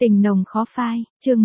Tình nồng khó phai, chương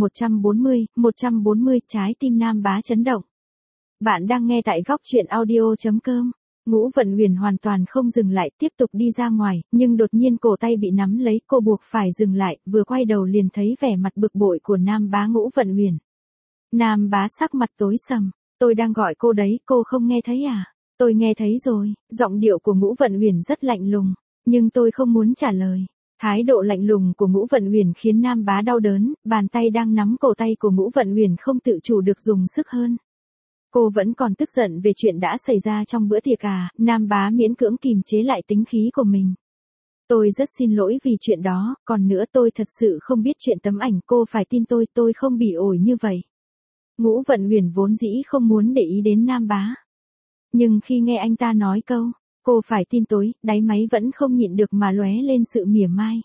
140, trái tim Nam Bá chấn động. Bạn đang nghe tại góc truyện audio.com. Ngũ Vận Huyền hoàn toàn không dừng lại, tiếp tục đi ra ngoài, nhưng đột nhiên cổ tay bị nắm lấy, cô buộc phải dừng lại, vừa quay đầu liền thấy vẻ mặt bực bội của Nam Bá. Ngũ Vận Huyền. Nam Bá sắc mặt tối sầm, tôi đang gọi cô đấy, cô không nghe thấy à? Tôi nghe thấy rồi, giọng điệu của Ngũ Vận Huyền rất lạnh lùng, nhưng tôi không muốn trả lời. Thái độ lạnh lùng của Ngũ Vận Huyền khiến Nam Bá đau đớn, bàn tay đang nắm cổ tay của Ngũ Vận Huyền không tự chủ được dùng sức hơn. Cô vẫn còn tức giận về chuyện đã xảy ra trong bữa tiệc à? Nam Bá miễn cưỡng kìm chế lại tính khí của mình. Tôi rất xin lỗi vì chuyện đó, còn nữa tôi thật sự không biết chuyện tấm ảnh, cô phải tin tôi không bị ổi như vậy. Ngũ Vận Huyền vốn dĩ không muốn để ý đến Nam Bá. Nhưng khi nghe anh ta nói câu, cô phải tin tôi, đáy máy vẫn không nhịn được mà lóe lên sự mỉa mai.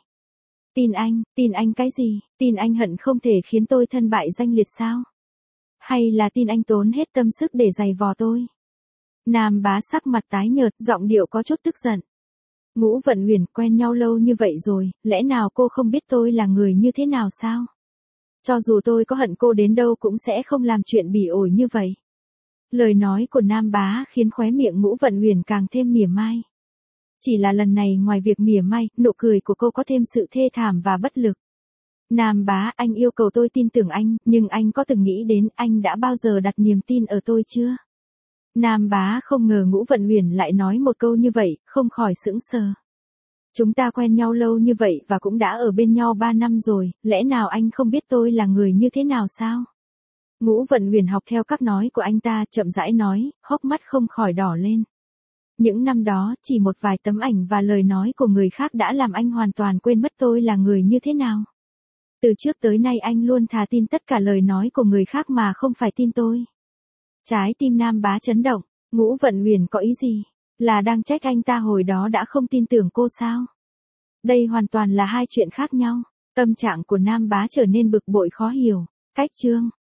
Tin anh cái gì? Tin anh hận không thể khiến tôi thân bại danh liệt sao? Hay là tin anh tốn hết tâm sức để giày vò tôi? Nam Bá sắc mặt tái nhợt, giọng điệu có chút tức giận. Ngũ Vận Huyền, quen nhau lâu như vậy rồi, lẽ nào cô không biết tôi là người như thế nào sao? Cho dù tôi có hận cô đến đâu cũng sẽ không làm chuyện bỉ ổi như vậy. Lời nói của Nam Bá khiến khóe miệng Ngũ Vận Huyền càng thêm mỉa mai. Chỉ là lần này ngoài việc mỉa mai, nụ cười của cô có thêm sự thê thảm và bất lực. Nam Bá, anh yêu cầu tôi tin tưởng anh, nhưng anh có từng nghĩ đến anh đã bao giờ đặt niềm tin ở tôi chưa? Nam Bá không ngờ Ngũ Vận Huyền lại nói một câu như vậy, không khỏi sững sờ. Chúng ta quen nhau lâu như vậy và cũng đã ở bên nhau 3 năm rồi, lẽ nào anh không biết tôi là người như thế nào sao? Ngũ Vận Huyền học theo các nói của anh ta, chậm rãi nói, hốc mắt không khỏi đỏ lên. Những năm đó, chỉ một vài tấm ảnh và lời nói của người khác đã làm anh hoàn toàn quên mất tôi là người như thế nào. Từ trước tới nay anh luôn thà tin tất cả lời nói của người khác mà không phải tin tôi. Trái tim Nam Bá chấn động, Ngũ Vận Huyền có ý gì? Là đang trách anh ta hồi đó đã không tin tưởng cô sao? Đây hoàn toàn là hai chuyện khác nhau. Tâm trạng của Nam Bá trở nên bực bội khó hiểu. Cách chương